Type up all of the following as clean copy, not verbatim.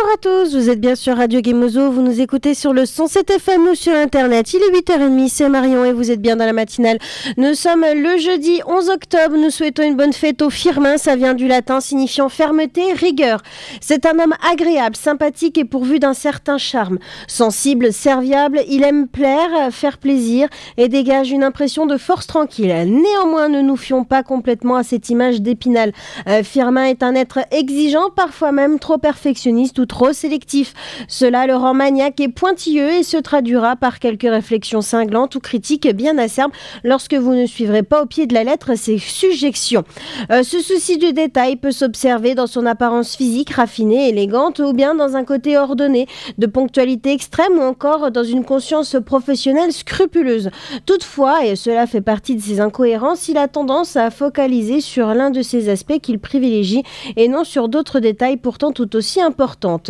à tous, vous êtes bien sur Radio Gemozo, vous nous écoutez sur le 107 FM ou sur internet, il est 8h30, c'est Marion et vous êtes bien dans la matinale. Nous sommes le jeudi 11 octobre, nous souhaitons une bonne fête au Firmin, ça vient du latin signifiant fermeté, rigueur. C'est un homme agréable, sympathique et pourvu d'un certain charme. Sensible, serviable, il aime plaire, faire plaisir et dégage une impression de force tranquille. Néanmoins, ne nous fions pas complètement à cette image d'Épinal. Firmin est un être exigeant, parfois même trop perfectionniste ou trop sélectif. Cela le rend maniaque et pointilleux et se traduira par quelques réflexions cinglantes ou critiques bien acerbes lorsque vous ne suivrez pas au pied de la lettre ses suggestions. Ce souci du détail peut s'observer dans son apparence physique raffinée, élégante ou bien dans un côté ordonné, de ponctualité extrême ou encore dans une conscience professionnelle scrupuleuse. Toutefois, et cela fait partie de ses incohérences, il a tendance à focaliser sur l'un de ces aspects qu'il privilégie et non sur d'autres détails pourtant tout aussi importants.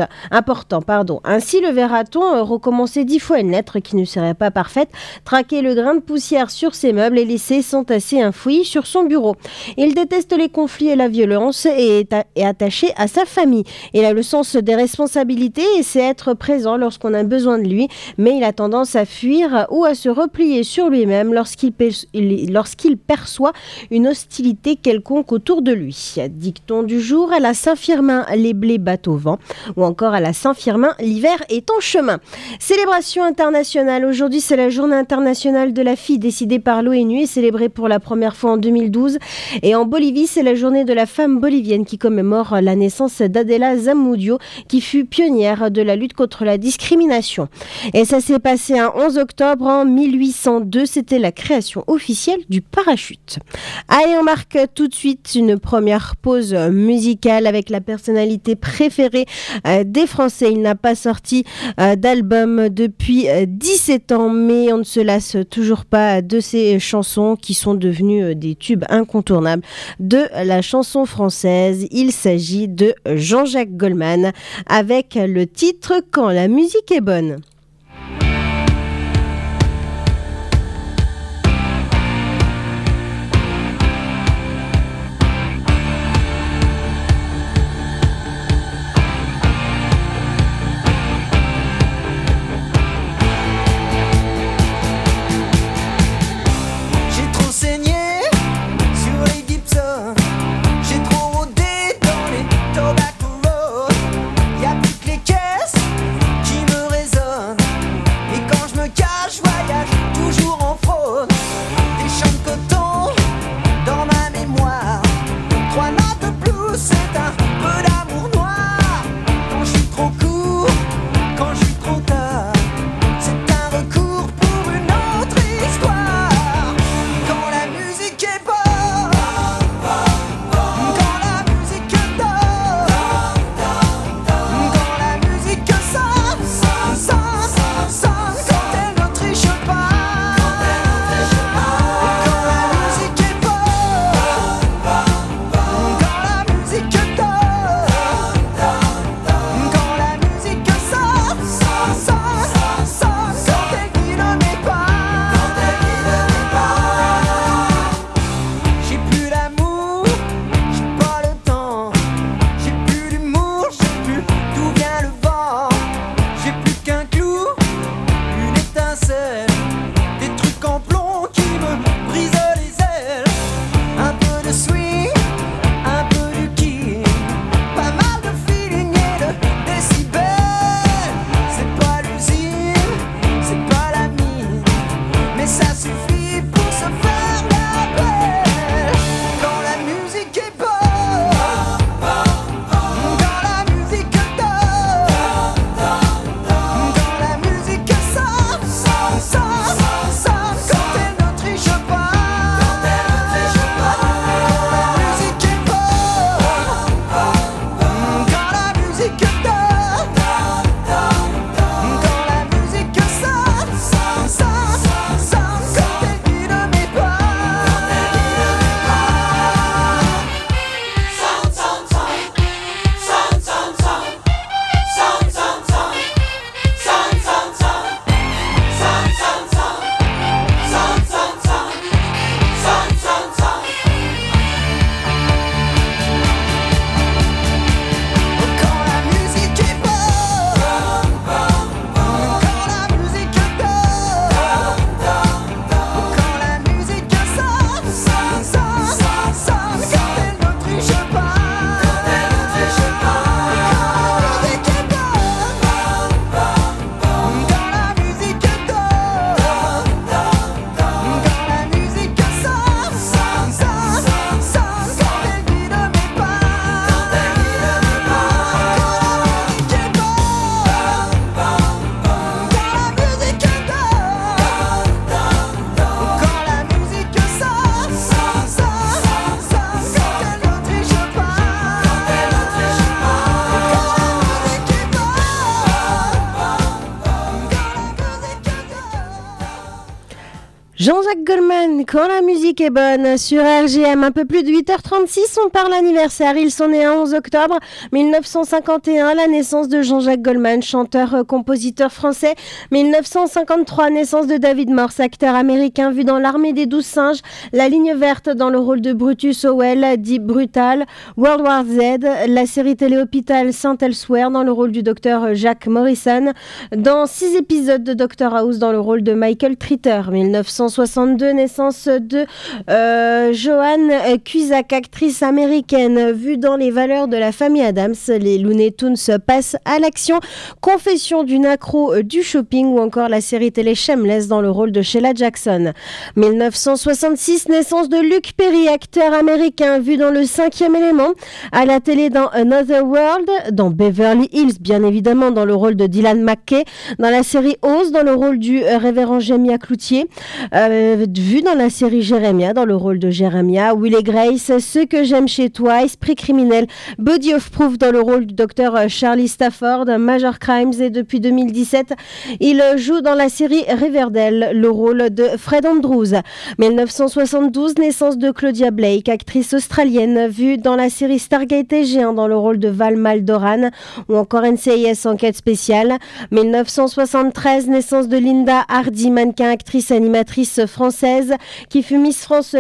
Ainsi le verra-t-on recommencer 10 fois une lettre qui ne serait pas parfaite, traquer le grain de poussière sur ses meubles et laisser s'entasser un fouillis sur son bureau. Il déteste les conflits et la violence et est attaché à sa famille. Il a le sens des responsabilités et sait être présent lorsqu'on a besoin de lui, mais il a tendance à fuir ou à se replier sur lui-même lorsqu'il perçoit une hostilité quelconque autour de lui. Dicton du jour, à la Saint-Firmin, les blés battent au vent, ou encore à la Saint-Firmin, l'hiver est en chemin. Célébration internationale. Aujourd'hui, c'est la journée internationale de la fille décidée par l'ONU et célébrée pour la première fois en 2012. Et en Bolivie, c'est la journée de la femme bolivienne qui commémore la naissance d'Adela Zamudio, qui fut pionnière de la lutte contre la discrimination. Et ça s'est passé un 11 octobre en 1802. C'était la création officielle du parachute. Allez, on marque tout de suite une première pause musicale avec la personnalité préférée des Français. Il n'a pas sorti d'album depuis 17 ans, mais on ne se lasse toujours pas de ses chansons qui sont devenues des tubes incontournables de la chanson française. Il s'agit de Jean-Jacques Goldman avec le titre « Quand la musique est bonne ». So Jean-Jacques Goldman, quand la musique est bonne, sur RGM, un peu plus de 8h36, on parle anniversaire. Ils sont nés un 11 octobre 1951, la naissance de Jean-Jacques Goldman, chanteur-compositeur français. 1953, naissance de David Morse, acteur américain vu dans l'Armée des 12 singes, La Ligne Verte dans le rôle de Brutus Howell, dit Brutal, World War Z, la série télé Hôpital Saint-Elsewhere dans le rôle du docteur Jack Morrison, dans 6 épisodes de Doctor House dans le rôle de Michael Tritter. 1962, naissance de Joan Cusack, actrice américaine vue dans Les Valeurs de la famille Adams, les Looney Tunes passent à l'action, Confession d'une accro du shopping ou encore la série télé Shameless dans le rôle de Sheila Jackson. 1966, naissance de Luke Perry, acteur américain vu dans Le 5e élément, à la télé dans Another World, dans Beverly Hills bien évidemment dans le rôle de Dylan McKay, dans la série Oz dans le rôle du révérend Jérémia Cloutier, vu dans la série Jérémia dans le rôle de Jérémia, Will et Grace, Ce que j'aime chez toi, Esprit criminel, Body of Proof dans le rôle du docteur Charlie Stafford, Major Crimes, et depuis 2017, il joue dans la série Riverdale le rôle de Fred Andrews. 1972, naissance de Claudia Blake, actrice australienne vue dans la série Stargate SG1 dans le rôle de Val Maldoran ou encore NCIS Enquête spéciale. 1973, naissance de Linda Hardy, mannequin, actrice, animatrice française qui fut Miss France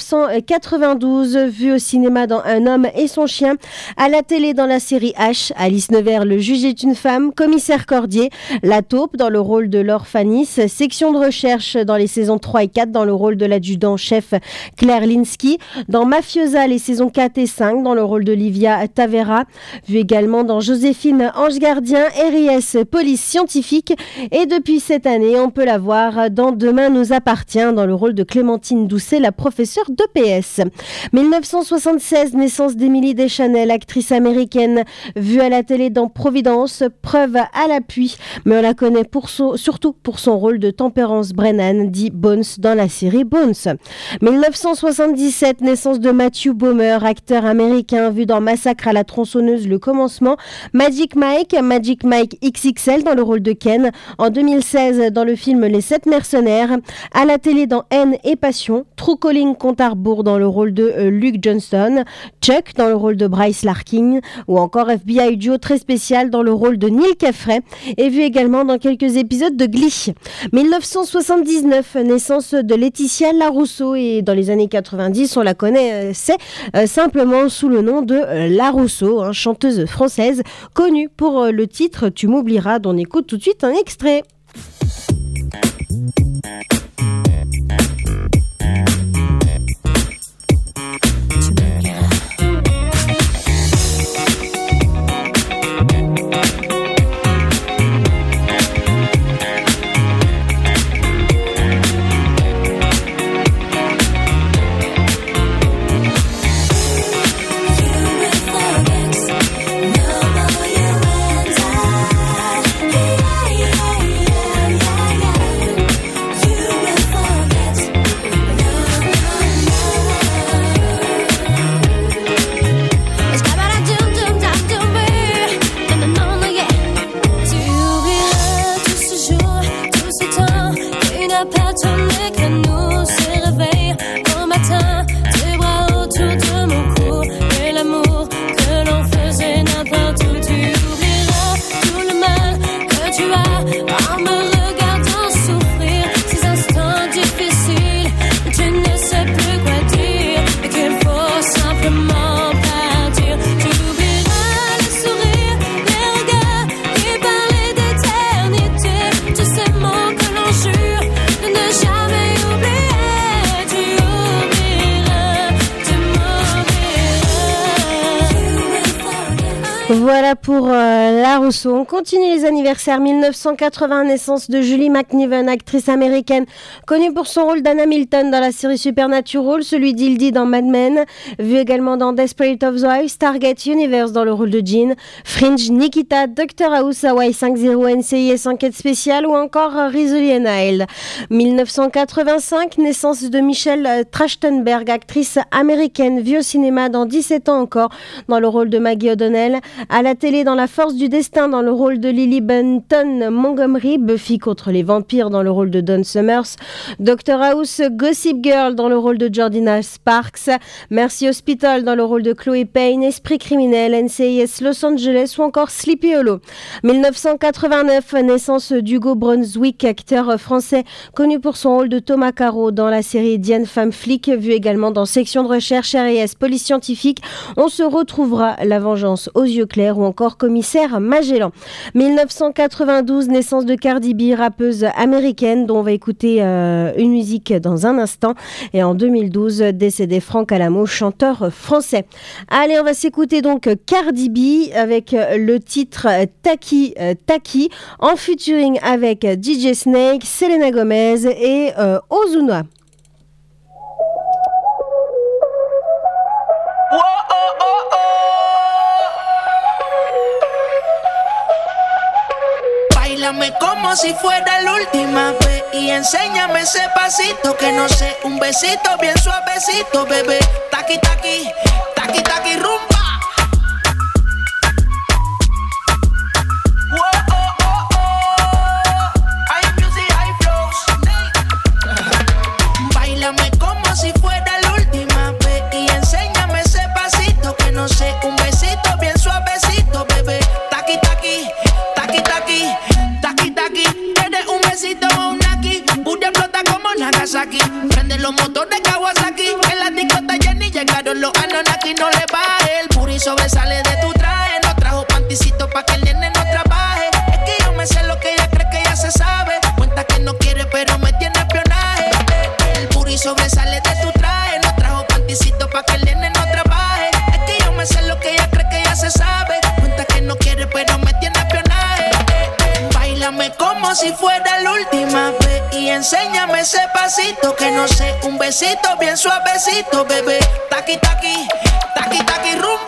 1992, vue au cinéma dans Un homme et son chien, à la télé dans la série H, Alice Nevers, Le juge est une femme, Commissaire Cordier, La taupe dans le rôle de Laure Fanis, Section de recherche dans les saisons 3 et 4 dans le rôle de l'adjudant-chef Claire Linsky, dans Mafiosa les saisons 4 et 5 dans le rôle de Livia Tavera, vue également dans Joséphine Ange Gardien, RIS Police Scientifique, et depuis cette année on peut la voir dans Demain nous appartient dans le rôle de Clémentine Doucet, la professeure d'EPS. 1976, naissance d'Émilie Deschanel, actrice américaine vue à la télé dans Providence, Preuve à l'appui, mais on la connaît surtout pour son rôle de Tempérance Brennan, dit Bones dans la série Bones. 1977, naissance de Matthew Bomer, acteur américain vu dans Massacre à la tronçonneuse, Le commencement, Magic Mike XXL dans le rôle de Ken, en 2016 dans le film Les 7 mercenaires, à la télé dans Haine et Passion, True Calling Compte à rebours dans le rôle de Luke Johnston, Chuck dans le rôle de Bryce Larkin ou encore FBI Duo très spécial dans le rôle de Neil Caffrey, et vu également dans quelques épisodes de Glee. 1979, naissance de Laetitia Larousseau, et dans les années 90 on la connaît simplement sous le nom de Larousseau, chanteuse française connue pour le titre Tu m'oublieras, dont on écoute tout de suite un extrait. Voilà pour Larousseau. On continue les anniversaires. 1980, naissance de Julie McNiven, actrice américaine connue pour son rôle d'Anna Milton dans la série Supernatural, celui d'Hildy dans Mad Men, vue également dans Desperate Housewives, Stargate Universe dans le rôle de Jean, Fringe, Nikita, Doctor House, Hawaii 5-0, NCIS Enquête spéciale ou encore Rizzoli and Isle. 1985, naissance de Michelle Trachtenberg, actrice américaine vue au cinéma dans 17 ans encore dans le rôle de Maggie O'Donnell, à À la télé, dans La Force du Destin, dans le rôle de Lily Benton Montgomery, Buffy contre les vampires dans le rôle de Dawn Summers, Dr House, Gossip Girl dans le rôle de Jordina Sparks, Mercy Hospital dans le rôle de Chloe Payne, Esprit criminel, NCIS Los Angeles ou encore Sleepy Hollow. 1989, naissance d'Hugo Brunswick, acteur français connu pour son rôle de Thomas Caro dans la série Diane femme flic, vu également dans Section de recherche, RIS, police scientifique. On se retrouvera, La vengeance aux yeux clairs ou encore Commissaire Magellan. 1992, naissance de Cardi B, rappeuse américaine dont on va écouter une musique dans un instant. Et en 2012, décédé Franck Alamo, chanteur français. Allez, on va s'écouter donc Cardi B avec le titre Taki Taki en featuring avec DJ Snake, Selena Gomez et Ozuna. Báilame como si fuera la última vez y enséñame ese pasito que no sé, un besito bien suavecito, bebé. Taki taki, taki taki rumba. Báilame como si fuera la última vez y enséñame ese pasito que no sé, un besito bien suavecito, bebé. Taki taki, taki taki, taki taki. ¿Quieres un besito o un naki? Booty explota como Nagasaki. Prende los motores Kawasaki. En la discota Jenny llegaron los Anunnaki. No le baje, el booty sobresale de tu traje. No trajo panticito pa' que el nene no trabaje. Es que yo me sé lo que ella cree que ya se sabe. Cuenta que no quiere pero me tiene espionaje. El booty sobresale de tu traje. No trajo panticito pa' que el nene no trabaje. Es que yo me sé lo que ella cree que ya se sabe. Cuenta que no quiere pero me tiene espionaje. Báilame como si fuera la última vez y enséñame ese pasito que no sé, un besito bien suavecito, bebé. Taki taki, taki taki rumba.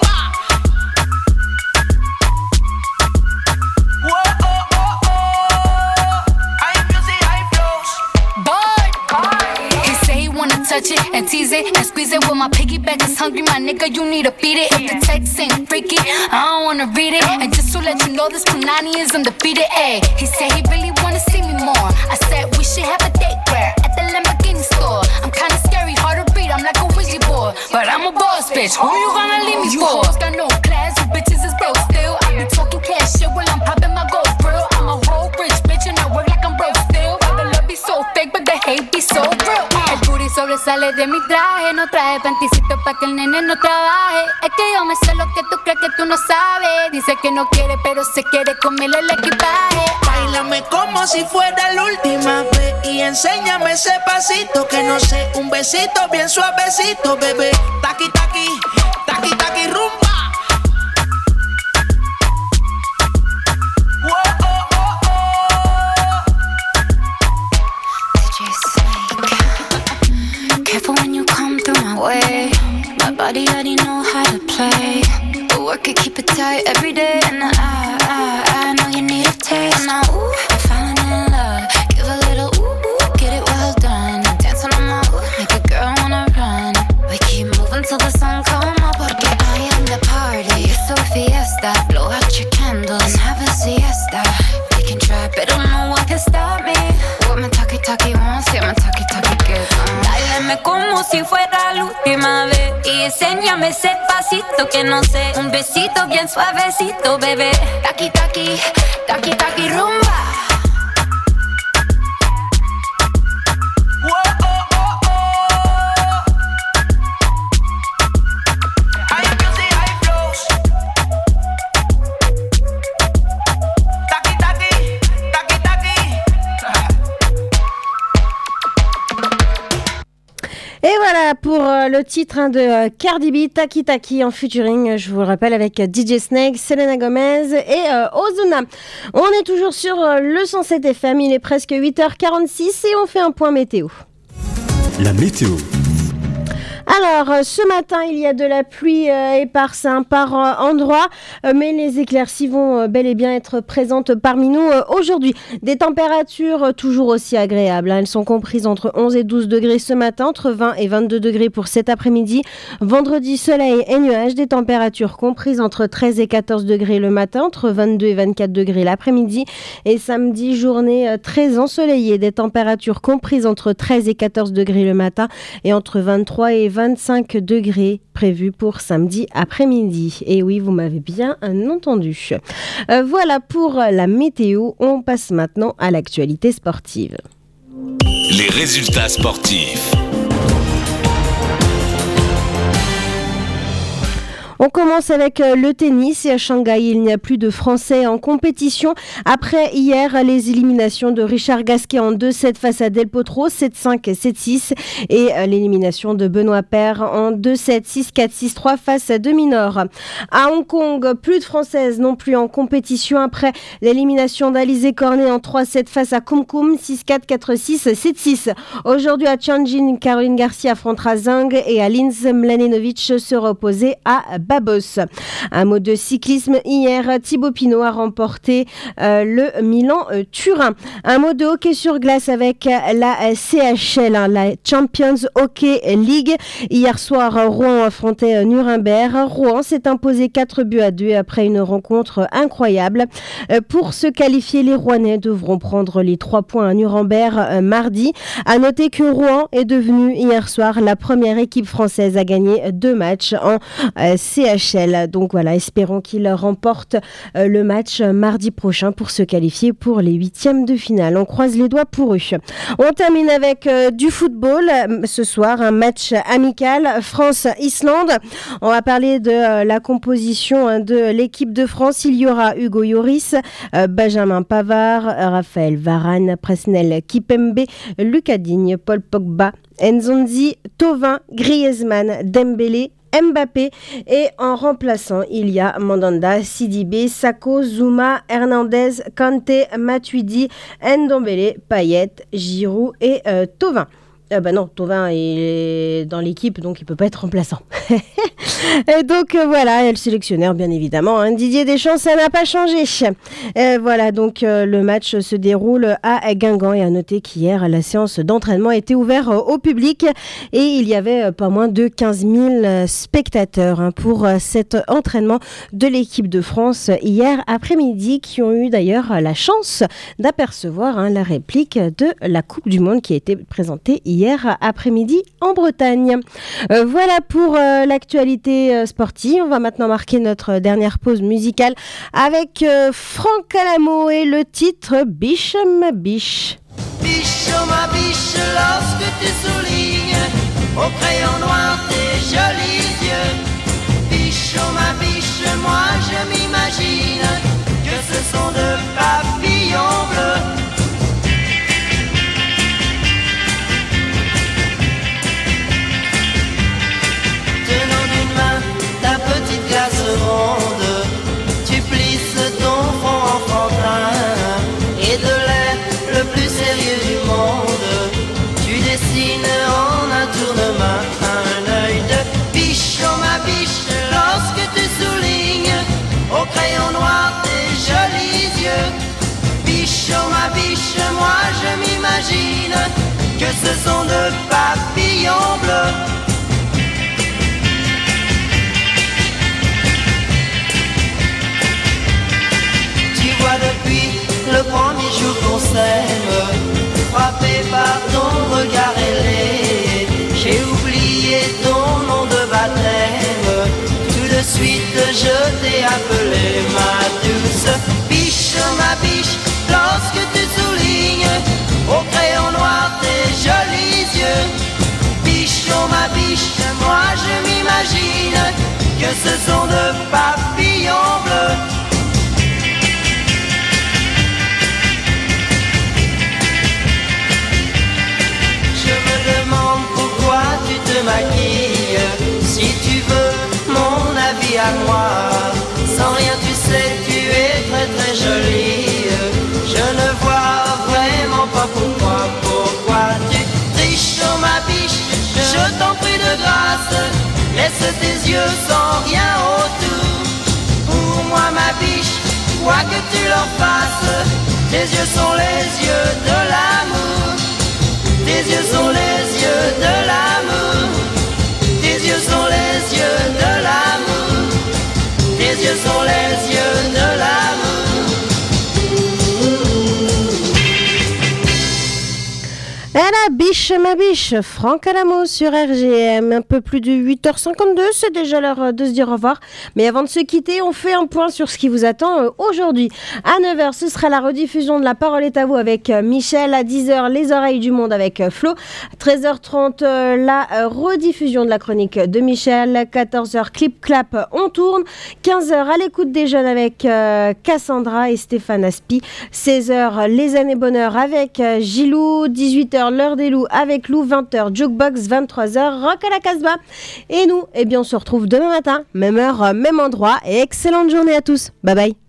Touch it and tease it and squeeze it. When my piggyback is hungry, my nigga, you need to beat it. If the text ain't freaky, I don't wanna read it. And just to let you know, this Punani is undefeated. Ayy, he said he really wanna see me more. I said we should have a date where at the Lamborghini store. I'm kinda scary, hard to read, I'm like a Ouija board, but I'm a boss bitch. Who you gonna leave me for? You hoes got no class, you bitches is broke still. I be talking cash shit while I'm popping my gold grill. I'm a whole rich bitch and I work like I'm broke still. The love be so fake, but the hate be so real. Sobresale de mi traje, no traje panticito pa' que el nene no trabaje. Es que yo me sé lo que tú crees que tú no sabes. Dice que no quiere, pero se quiere comerle el equipaje. Báilame como si fuera la última vez y enséñame ese pasito que no sé, un besito bien suavecito, bebé. Taki taki, taki taki rumba. Careful when you come through my way. My body already know how to play. But work it, keep it tight every day. And I know you need a taste. Now, ooh, I'm falling in love. Give a little ooh, get it well done. Dance on my ooh, make a girl wanna run. We keep moving till the sun come up. Porque I am the party. It's a fiesta. Blow out your candles and have a siesta. They can try, but don't know what can stop me. What my talkie wants, yeah, my talkie gets on. Dáleme como si fuera la última vez y enséñame ese pasito que no sé, un besito bien suavecito, bebé. Taki taki, taki taki rumba. Et voilà pour le titre de Cardi B, Taki Taki en featuring, je vous le rappelle, avec DJ Snake, Selena Gomez et Ozuna. On est toujours sur le 107 FM, il est presque 8h46 et on fait un point météo. La météo. Alors, ce matin, il y a de la pluie éparse par endroits, mais les éclaircies vont bel et bien être présentes parmi nous aujourd'hui. Des températures toujours aussi agréables. Elles sont comprises entre 11 et 12 degrés ce matin, entre 20 et 22 degrés pour cet après-midi. Vendredi, soleil et nuages. Des températures comprises entre 13 et 14 degrés le matin, entre 22 et 24 degrés l'après-midi. Et samedi, journée très ensoleillée. Des températures comprises entre 13 et 14 degrés le matin et entre 23 et 25 degrés prévus pour samedi après-midi. Et oui, vous m'avez bien entendu. Voilà pour la météo. On passe maintenant à l'actualité sportive. Les résultats sportifs. On commence avec le tennis et à Shanghai, il n'y a plus de Français en compétition. Après hier, les éliminations de Richard Gasquet en 2-7 face à Del Potro, 7-5 et 7-6. Et l'élimination de Benoît Paire en 2-7, 6-4, 6-3 face à Deminor. À Hong Kong, plus de Françaises non plus en compétition après l'élimination d'Alizé Cornet en 3-7 face à Kumkum, 6-4, 4-6, 7-6. Aujourd'hui à Tianjin, Caroline Garcia affrontera Zhang et Alins Mladenovic sera opposée à Babos. Un mot de cyclisme, hier Thibaut Pinot a remporté le Milan-Turin. Un mot de hockey sur glace avec la CHL, la Champions Hockey League. Hier soir, Rouen affrontait Nuremberg. Rouen s'est imposé 4-2 après une rencontre incroyable. Pour se qualifier, les Rouennais devront prendre les 3 points à Nuremberg mardi. À noter que Rouen est devenue hier soir la première équipe française à gagner 2 matchs en CHL. Donc voilà, espérons qu'ils remportent le match mardi prochain pour se qualifier pour les 8e de finale. On croise les doigts pour eux. On termine avec du football. Ce soir, un match amical France-Islande. On va parler de la composition de l'équipe de France. Il y aura Hugo Lloris, Benjamin Pavard, Raphaël Varane, Presnel Kipembe, Lucas Digne, Paul Pogba, Nzonzi, Thauvin, Griezmann, Dembélé, Mbappé, et en remplaçant il y a Mandanda, Sidibé, Sakho, Zouma, Hernandez, Kanté, Matuidi, Ndombele, Payet, Giroud et Thauvin. Non, Thauvin est dans l'équipe, donc il peut pas être remplaçant. Et donc voilà, le sélectionneur bien évidemment, Didier Deschamps, ça n'a pas changé. Voilà, donc le match se déroule à Guingamp, et à noter qu'hier la séance d'entraînement a été ouverte au public et il y avait pas moins de 15 000 spectateurs pour cet entraînement de l'équipe de France hier après-midi, qui ont eu d'ailleurs la chance d'apercevoir la réplique de la Coupe du Monde qui a été présentée hier après-midi en Bretagne. Voilà pour l'actualité sportive. On va maintenant marquer notre dernière pause musicale avec Franck Alamo et le titre Biche ma biche. Biche, oh ma biche, lorsque tu soulignes au crayon noir tes jolis yeux. Biche, oh ma biche, moi je m'imagine que ce sont de papillons bleus. Ronde, tu plisses ton front enfantin et de l'air le plus sérieux du monde, tu dessines en un tournement un œil de biche, oh ma biche, lorsque tu soulignes au crayon noir tes jolis yeux. Biche, oh ma biche, moi je m'imagine que ce sont de papillons bleus. Depuis le premier jour qu'on s'aime, frappé par ton regard ailé, j'ai oublié ton nom de baptême. Tout de suite je t'ai appelé ma douce biche, ma biche, lorsque tu soulignes au crayon noir tes jolis yeux. Biche, oh ma biche, moi je m'imagine que ce sont de papillons bleus. Pourquoi tu te maquilles, si tu veux mon avis à moi. Sans rien tu sais, tu es très très jolie. Je ne vois vraiment pas pourquoi tu triches, oh ma biche. Je t'en prie de grâce, yeux sans rien autour. Pour moi ma biche, quoi que tu leur fasses, tes yeux sont les yeux de l'amour. Tes yeux sont les yeux de l'amour. Tes yeux sont les yeux de l'amour. Tes yeux sont les yeux de l'amour. La biche, ma biche, Franck Alamo sur RGM, un peu plus de 8h52, c'est déjà l'heure de se dire au revoir. Mais avant de se quitter, on fait un point sur ce qui vous attend aujourd'hui. À 9h, ce sera la rediffusion de La Parole est à vous avec Michel. À 10h, Les Oreilles du Monde avec Flo. À 13h30, la rediffusion de la chronique de Michel. 14h, Clip Clap, on tourne. 15h, à l'écoute des jeunes avec Cassandra et Stéphane Aspi. 16h, Les Années Bonheur avec Gilou. 18h, L'Heure des Loups avec Lou. 20h, Jukebox. 23h, Rock à la Casbah. Et nous, eh bien, on se retrouve demain matin, même heure, même endroit. Et excellente journée à tous. Bye bye.